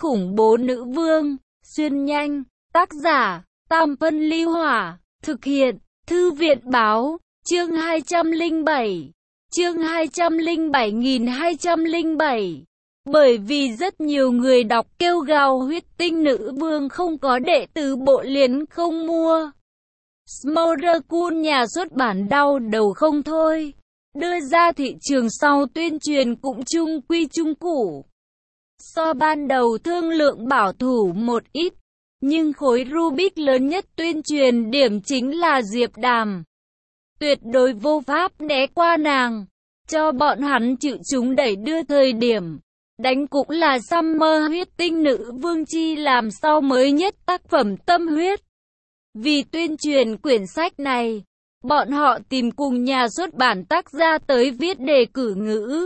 khủng bố nữ vương, xuyên nhanh, tác giả, Tam Phân Ly Hỏa, thực hiện, Thư viện Báo, chương 207, chương 207.207. Bởi vì rất nhiều người đọc kêu gào Huyết Tinh Nữ Vương không có đệ tử bộ liền không mua. Smolderkun nhà xuất bản đau đầu không thôi, đưa ra thị trường sau tuyên truyền cũng trung quy trung củ. So ban đầu thương lượng bảo thủ một ít, nhưng khối Rubik lớn nhất tuyên truyền điểm chính là Diệp Đàm. Tuyệt đối vô pháp né qua nàng, cho bọn hắn chịu chúng đẩy đưa thời điểm. Đánh cũng là Summer Huyết Tinh Nữ Vương chi làm sau mới nhất tác phẩm tâm huyết. Vì tuyên truyền quyển sách này, bọn họ tìm cùng nhà xuất bản tác gia tới viết đề cử ngữ.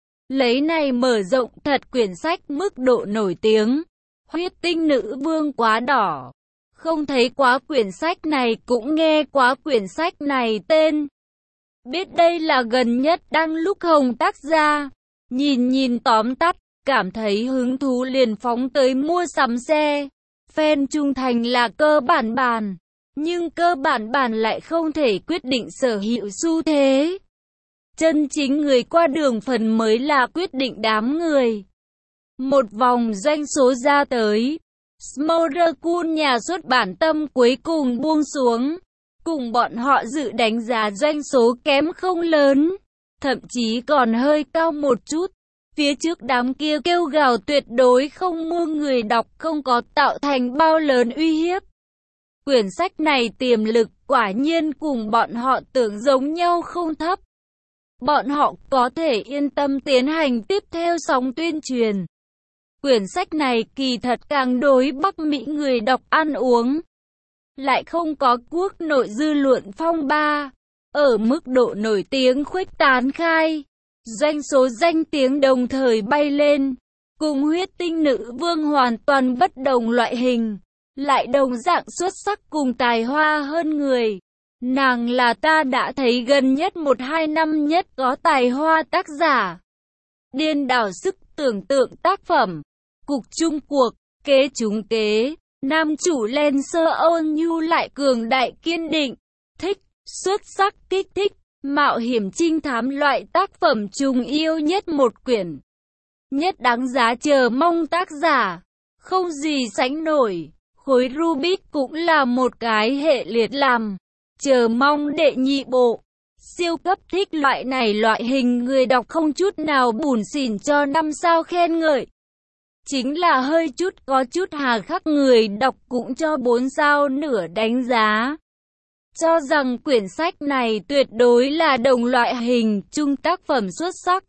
Lấy này mở rộng thật quyển sách mức độ nổi tiếng. Huyết Tinh Nữ Vương quá đỏ. Không thấy quá quyển sách này cũng nghe quá quyển sách này tên. Biết đây là gần nhất đăng lúc hồng tác gia. Nhìn tóm tắt, cảm thấy hứng thú liền phóng tới mua sắm xe. Fan trung thành là cơ bản, nhưng cơ bản lại không thể quyết định sở hữu xu thế. Chân chính người qua đường phần mới là quyết định đám người. Một vòng doanh số ra tới, Smolderkun nhà xuất bản tâm cuối cùng buông xuống. Cùng bọn họ dự đánh giá doanh số kém không lớn, thậm chí còn hơi cao một chút. Phía trước đám kia kêu gào tuyệt đối không mua người đọc không có tạo thành bao lớn uy hiếp. Quyển sách này tiềm lực quả nhiên cùng bọn họ tưởng giống nhau không thấp. Bọn họ có thể yên tâm tiến hành tiếp theo sóng tuyên truyền. Quyển sách này kỳ thật càng đối Bắc Mỹ người đọc ăn uống. Lại không có quốc nội dư luận phong ba. Ở mức độ nổi tiếng khuếch tán khai. Doanh số danh tiếng đồng thời bay lên. Cùng Huyết Tinh Nữ Vương hoàn toàn bất đồng loại hình. Lại đồng dạng xuất sắc cùng tài hoa hơn người. Nàng là ta đã thấy gần nhất 1-2 năm nhất có tài hoa tác giả. Điên đảo sức tưởng tượng tác phẩm. Cục chung cuộc, kế trúng kế. Nam chủ Lancer ôn nhu lại cường đại kiên định. Thích, xuất sắc kích thích. Mạo hiểm trinh thám loại tác phẩm trùng yêu nhất một quyển. Nhất đáng giá chờ mong tác giả. Không gì sánh nổi. Khối Rubik cũng là một cái hệ liệt làm. Chờ mong đệ nhị bộ. Siêu cấp thích loại này loại hình người đọc không chút nào bủn xỉn cho 5 sao khen ngợi. Chính là hơi chút có chút hà khắc người đọc cũng cho 4 sao nửa đánh giá. Cho rằng quyển sách này tuyệt đối là đồng loại hình chung tác phẩm xuất sắc.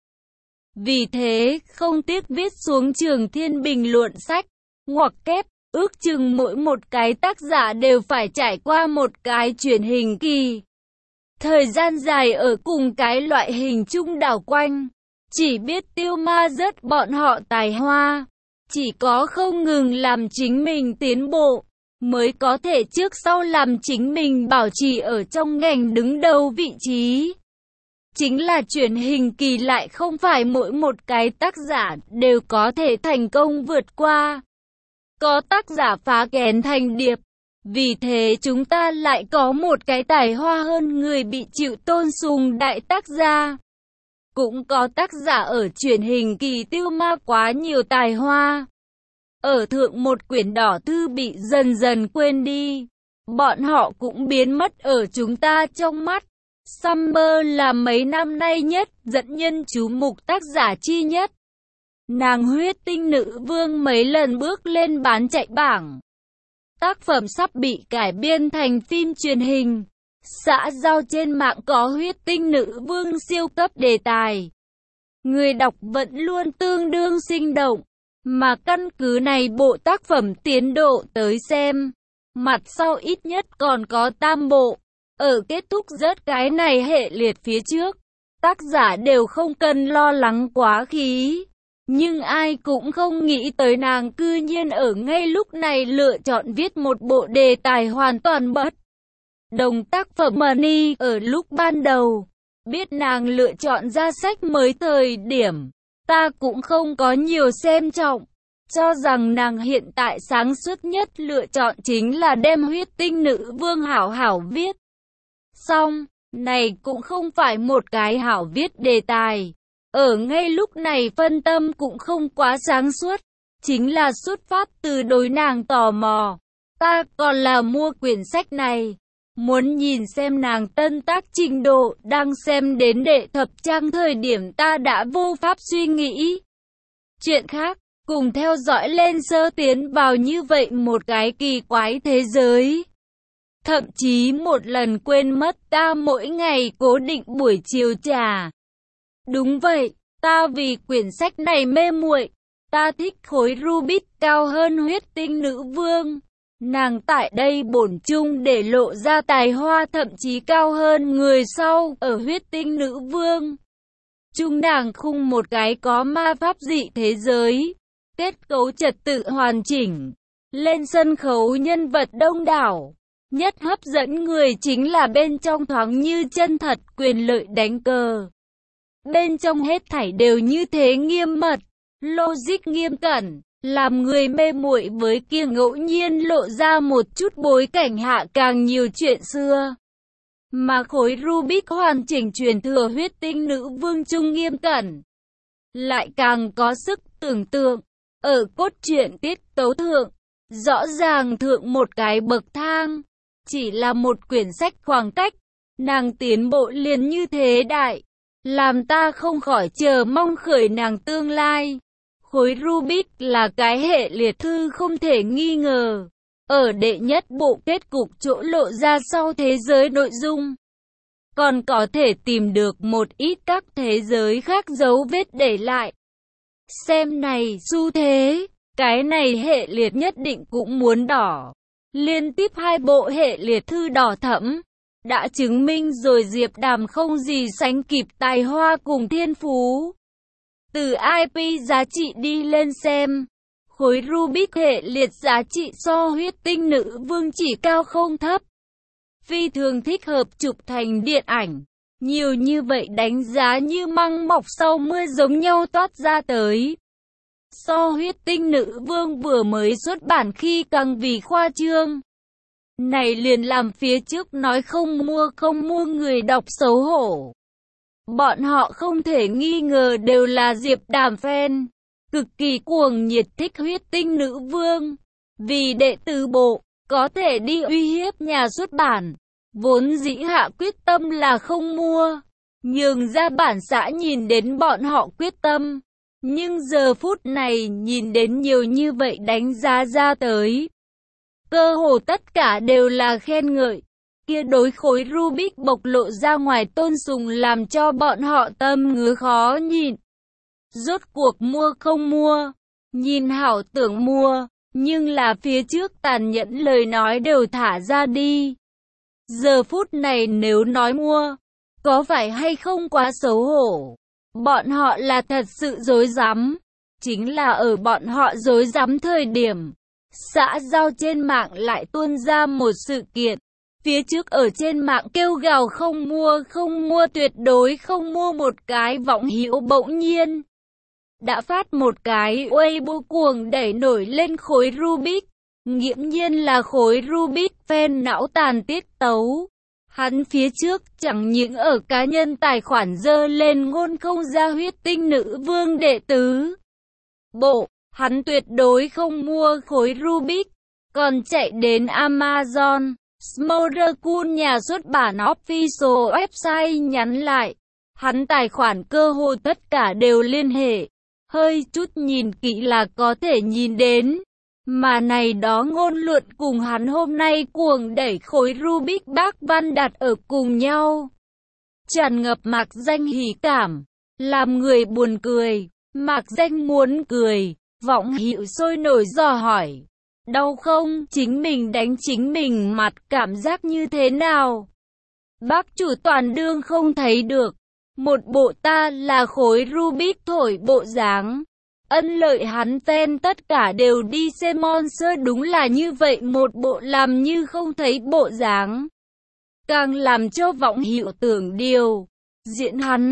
Vì thế, không tiếc viết xuống Trường Thiên bình luận sách, ngoặc kép, ước chừng mỗi một cái tác giả đều phải trải qua một cái truyền hình kỳ. Thời gian dài ở cùng cái loại hình chung đảo quanh, chỉ biết tiêu ma rất bọn họ tài hoa, chỉ có không ngừng làm chính mình tiến bộ, mới có thể trước sau làm chính mình bảo trì ở trong ngành đứng đầu vị trí. Chính là truyền hình kỳ lại không phải mỗi một cái tác giả đều có thể thành công vượt qua. Có tác giả phá kén thành điệp. Vì thế chúng ta lại có một cái tài hoa hơn người bị chịu tôn sùng đại tác gia. Cũng có tác giả ở truyền hình kỳ tiêu ma quá nhiều tài hoa. Ở thượng một quyển đỏ thư bị dần dần quên đi. Bọn họ cũng biến mất ở chúng ta trong mắt. Summer là mấy năm nay nhất dẫn nhân chú mục tác giả chi nhất. Nàng Huyết Tinh Nữ Vương mấy lần bước lên bán chạy bảng. Tác phẩm sắp bị cải biên thành phim truyền hình. Xã giao trên mạng có Huyết Tinh Nữ Vương siêu cấp đề tài. Người đọc vẫn luôn tương đương sinh động. Mà căn cứ này bộ tác phẩm tiến độ tới xem. Mặt sau ít nhất còn có 3 bộ. Ở kết thúc rớt cái này hệ liệt phía trước. Tác giả đều không cần lo lắng quá khí. Nhưng ai cũng không nghĩ tới nàng cư nhiên ở ngay lúc này lựa chọn viết một bộ đề tài hoàn toàn bất đồng tác phẩm Money ở lúc ban đầu. Biết nàng lựa chọn ra sách mới thời điểm, ta cũng không có nhiều xem trọng. cho rằng nàng hiện tại sáng suốt nhất lựa chọn chính là đem huyết tinh nữ vương hảo hảo viết. Xong, này cũng không phải một cái hảo viết đề tài. Ở ngay lúc này phân tâm cũng không quá sáng suốt, chính là xuất phát từ đối nàng tò mò. Ta còn là mua quyển sách này, muốn nhìn xem nàng tân tác trình độ, đang xem đến đệ thập trang thời điểm ta đã vô pháp suy nghĩ. Chuyện khác, cùng theo dõi lên sơ tiến vào như vậy một cái kỳ quái thế giới. Thậm chí một lần quên mất ta mỗi ngày cố định buổi chiều trà. Đúng vậy, ta vì quyển sách này mê muội, ta thích khối Rubik cao hơn huyết tinh nữ vương. Nàng tại đây bổn chung để lộ ra tài hoa thậm chí cao hơn người sau ở huyết tinh nữ vương. Chung nàng khung một cái có ma pháp dị thế giới, kết cấu trật tự hoàn chỉnh, lên sân khấu nhân vật đông đảo. Nhất hấp dẫn người chính là bên trong thoáng như chân thật quyền lợi đánh cờ. Bên trong hết thảy đều như thế nghiêm mật, logic nghiêm cẩn, làm người mê muội với kia ngẫu nhiên lộ ra một chút bối cảnh hạ càng nhiều chuyện xưa. Mà khối Rubik hoàn chỉnh truyền thừa huyết tinh nữ vương trung nghiêm cẩn, lại càng có sức tưởng tượng. Ở cốt truyện tiết tấu thượng, rõ ràng thượng một cái bậc thang. Chỉ là một quyển sách khoảng cách, nàng tiến bộ liền như thế đại, làm ta không khỏi chờ mong khởi nàng tương lai. Khối Rubik là cái hệ liệt thư không thể nghi ngờ. Ở đệ nhất bộ kết cục chỗ lộ ra sau thế giới nội dung, còn có thể tìm được một ít các thế giới khác dấu vết để lại. Xem này xu thế, cái này hệ liệt nhất định cũng muốn đỏ. Liên tiếp 2 bộ hệ liệt thư đỏ thẫm, đã chứng minh rồi Diệp Đàm không gì sánh kịp tài hoa cùng thiên phú. Từ IP giá trị đi lên xem, khối Rubik hệ liệt giá trị so huyết tinh nữ vương chỉ cao không thấp. Phi thường thích hợp chụp thành điện ảnh, nhiều như vậy đánh giá như măng mọc sau mưa giống nhau toát ra tới. So huyết tinh nữ vương vừa mới xuất bản khi càng vì khoa trương. Này liền làm phía trước nói không mua người đọc xấu hổ. Bọn họ không thể nghi ngờ đều là Diệp Đàm fan, cực kỳ cuồng nhiệt thích huyết tinh nữ vương. Vì đệ tử bộ, có thể đi uy hiếp nhà xuất bản, vốn dĩ hạ quyết tâm là không mua. Nhường ra bản xã nhìn đến bọn họ quyết tâm. Nhưng giờ phút này nhìn đến nhiều như vậy đánh giá ra tới, cơ hồ tất cả đều là khen ngợi. Kia đối khối Rubik bộc lộ ra ngoài tôn sùng làm cho bọn họ tâm ngứa khó nhịn. Rốt cuộc mua không mua, nhìn hảo tưởng mua, nhưng là phía trước tàn nhẫn lời nói đều thả ra đi. Giờ phút này nếu nói mua, có phải hay không quá xấu hổ? Bọn họ là thật sự dối rắm. Chính là ở bọn họ dối rắm thời điểm, xã giao trên mạng lại tuôn ra một sự kiện. Phía trước ở trên mạng kêu gào không mua tuyệt đối không mua một cái võng hữu bỗng nhiên đã phát một cái Weibo cuồng đẩy nổi lên khối Rubik. Nghiễm nhiên là khối Rubik fan não tàn tiết tấu. Hắn phía trước chẳng những ở cá nhân tài khoản dơ lên ngôn không ra huyết tinh nữ vương đệ tứ bộ, hắn tuyệt đối không mua khối Rubik, còn chạy đến Amazon, Smoldercool nhà xuất bản official website nhắn lại. Hắn tài khoản cơ hồ tất cả đều liên hệ, hơi chút nhìn kỹ là có thể nhìn đến. Mà này đó ngôn luận cùng hắn hôm nay cuồng đẩy khối Rubik bác văn đặt ở cùng nhau. Tràn ngập mạc danh hỉ cảm, làm người buồn cười, mạc danh muốn cười, võng hữu sôi nổi dò hỏi. Đau không? Chính mình đánh chính mình mặt cảm giác như thế nào? Bác chủ toàn đương không thấy được. Một bộ ta là khối Rubik thổi bộ dáng. Ân lợi hắn fan tất cả đều đi xem Monster, đúng là như vậy một bộ làm như không thấy bộ dáng. Càng làm cho võng hữu tưởng điều. Diễn hắn,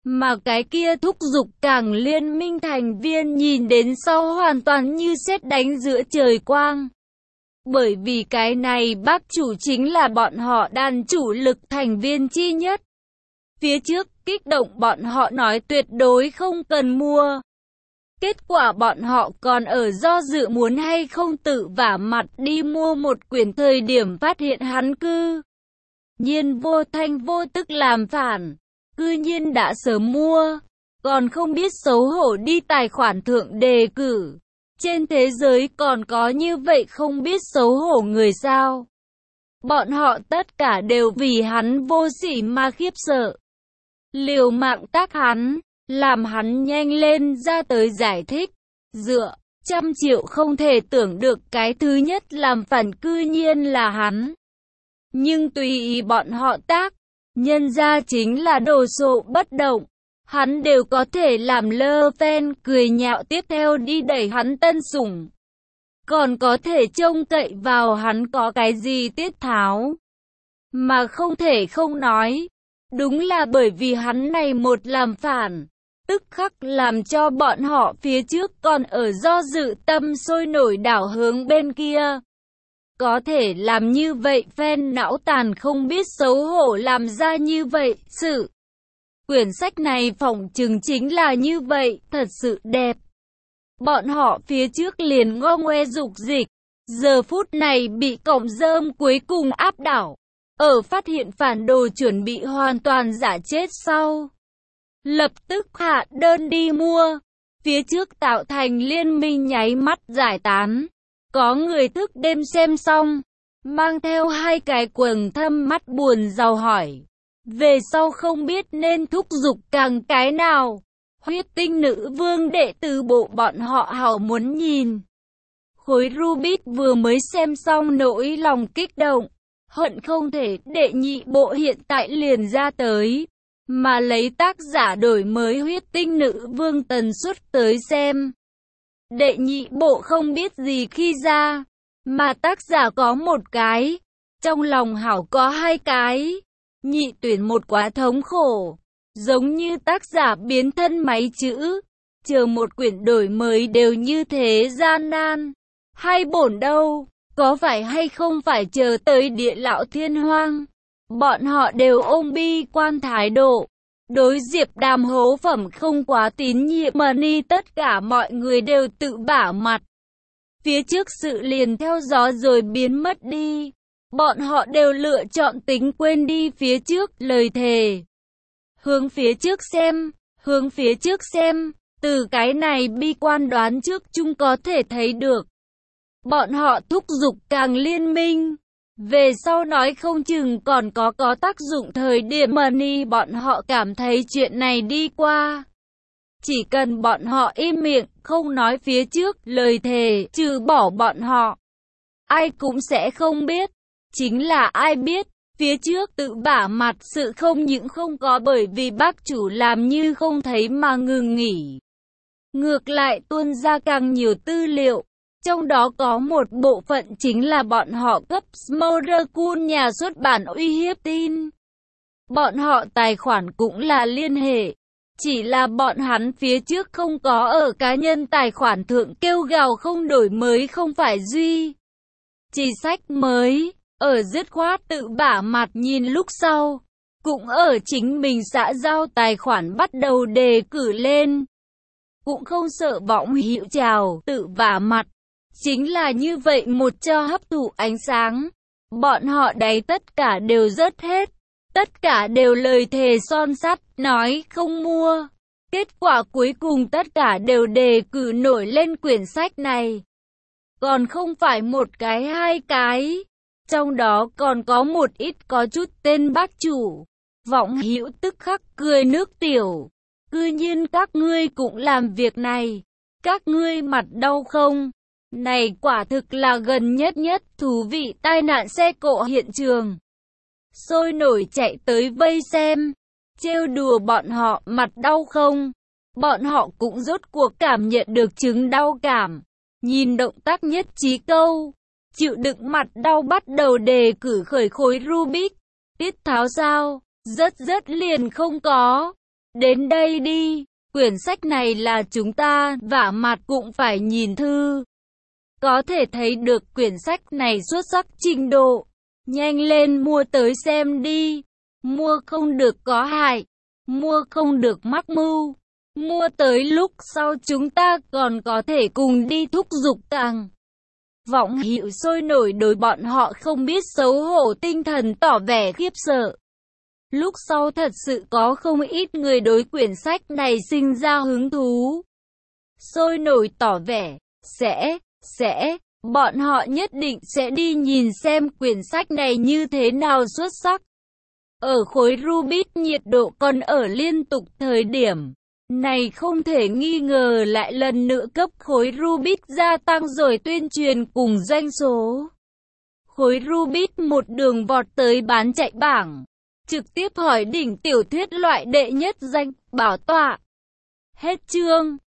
Mà cái kia thúc giục càng liên minh thành viên nhìn đến sau hoàn toàn như sét đánh giữa trời quang. Bởi vì cái này bác chủ chính là bọn họ đàn chủ lực thành viên chi nhất. Phía trước kích động bọn họ nói tuyệt đối không cần mua. Kết quả bọn họ còn ở do dự muốn hay không tự vả mặt đi mua một quyển thời điểm phát hiện hắn cư nhiên vô thanh vô tức làm phản. Cư nhiên đã sớm mua, còn không biết xấu hổ đi tài khoản thượng đề cử. Trên thế giới còn có như vậy không biết xấu hổ người sao? Bọn họ tất cả đều vì hắn vô sỉ mà khiếp sợ. Liều mạng tác hắn, làm hắn nhanh lên ra tới giải thích. Dựa, 100 triệu không thể tưởng được cái thứ nhất làm phản cư nhiên là hắn. Nhưng tùy ý bọn họ tác, nhân ra chính là đồ sộ bất động. Hắn đều có thể làm lơ phen cười nhạo tiếp theo đi đẩy hắn tân sủng. Còn có thể trông cậy vào hắn có cái gì tiết tháo. Mà không thể không nói. Đúng là bởi vì hắn này một làm phản. Tức khắc làm cho bọn họ phía trước còn ở do dự tâm sôi nổi đảo hướng bên kia. Có thể làm như vậy phen não tàn không biết xấu hổ làm ra như vậy sự. Quyển sách này phỏng chừng chính là như vậy, thật sự đẹp. Bọn họ phía trước liền ngo ngoe dục dịch, giờ phút này bị cọng rơm cuối cùng áp đảo. Ở phát hiện phản đồ chuẩn bị hoàn toàn giả chết sau. Lập tức hạ đơn đi mua, phía trước tạo thành liên minh nháy mắt giải tán. Có người thức đêm xem xong, mang theo hai cái quầng thâm mắt buồn rầu hỏi. Về sau không biết nên thúc giục càng cái nào. Huyết tinh nữ vương đệ tử bộ bọn họ hảo muốn nhìn. Khối Rubik vừa mới xem xong nỗi lòng kích động. Hận không thể đệ nhị bộ hiện tại liền ra tới. Mà lấy tác giả đổi mới huyết tinh nữ vương tần suất tới xem. Đệ nhị bộ không biết gì khi ra. Mà tác giả có một cái. Trong lòng hảo có hai cái. Nhị tuyển một quá thống khổ. Giống như tác giả biến thân máy chữ. Chờ một quyển đổi mới đều như thế gian nan. Hay bổn đâu. Có phải hay không phải chờ tới địa lão thiên hoang. Bọn họ đều ôm bi quan thái độ. Đối Diệp Đàm hố phẩm không quá tín nhiệm mà ni tất cả mọi người đều tự bả mặt. Phía trước sự liền theo gió rồi biến mất đi. Bọn họ đều lựa chọn tính quên đi phía trước lời thề. Hướng phía trước xem, hướng phía trước xem, từ cái này bi quan đoán trước chung có thể thấy được. Bọn họ thúc giục càng liên minh. Về sau nói không chừng còn có tác dụng thời điểm mà ni bọn họ cảm thấy chuyện này đi qua. Chỉ cần bọn họ im miệng, không nói phía trước lời thề, trừ bỏ bọn họ. Ai cũng sẽ không biết. Chính là ai biết, phía trước tự bả mặt sự không những không có bởi vì bác chủ làm như không thấy mà ngừng nghỉ. Ngược lại tuôn ra càng nhiều tư liệu. Trong đó có một bộ phận chính là bọn họ cấp Smolderkun nhà xuất bản uy hiếp tin. Bọn họ tài khoản cũng là liên hệ. Chỉ là bọn hắn phía trước không có ở cá nhân tài khoản thượng kêu gào không đổi mới không phải duy. Chỉ sách mới, ở dứt khoát tự bả mặt nhìn lúc sau. Cũng ở chính mình xã giao tài khoản bắt đầu đề cử lên. Cũng không sợ võng hiệu trào tự vả mặt. Chính là như vậy một cho hấp thụ ánh sáng. Bọn họ đấy tất cả đều rớt hết. Tất cả đều lời thề son sắt, nói không mua. Kết quả cuối cùng tất cả đều đề cử nổi lên quyển sách này. Còn không phải một cái hai cái. Trong đó còn có một ít có chút tên bác chủ. Võng hữu tức khắc cười nước tiểu. Cư nhiên các ngươi cũng làm việc này. Các ngươi mặt đau không? Này quả thực là gần nhất thú vị tai nạn xe cộ hiện trường. Sôi nổi chạy tới vây xem. Trêu đùa bọn họ mặt đau không? Bọn họ cũng rốt cuộc cảm nhận được chứng đau cảm. Nhìn động tác nhất trí câu. Chịu đựng mặt đau bắt đầu đề cử khởi khối Rubik. Tiết tháo sao? Rất liền không có. Đến đây đi, quyển sách này là chúng ta, vả mặt cũng phải nhìn thư. Có thể thấy được quyển sách này xuất sắc trình độ. Nhanh lên mua tới xem đi. Mua không được có hại. Mua không được mắc mưu. Mua tới lúc sau chúng ta còn có thể cùng đi thúc giục càng. Vọng hiệu sôi nổi đối bọn họ không biết xấu hổ tinh thần tỏ vẻ khiếp sợ. Lúc sau thật sự có không ít người đối quyển sách này sinh ra hứng thú. Sôi nổi tỏ vẻ, bọn họ nhất định sẽ đi nhìn xem quyển sách này như thế nào xuất sắc. Ở khối Rubik nhiệt độ còn ở liên tục thời điểm này không thể nghi ngờ lại lần nữa cấp khối Rubik gia tăng rồi tuyên truyền cùng doanh số. Khối Rubik một đường vọt tới bán chạy bảng, trực tiếp hỏi đỉnh tiểu thuyết loại đệ nhất danh, bảo tọa. Hết chương.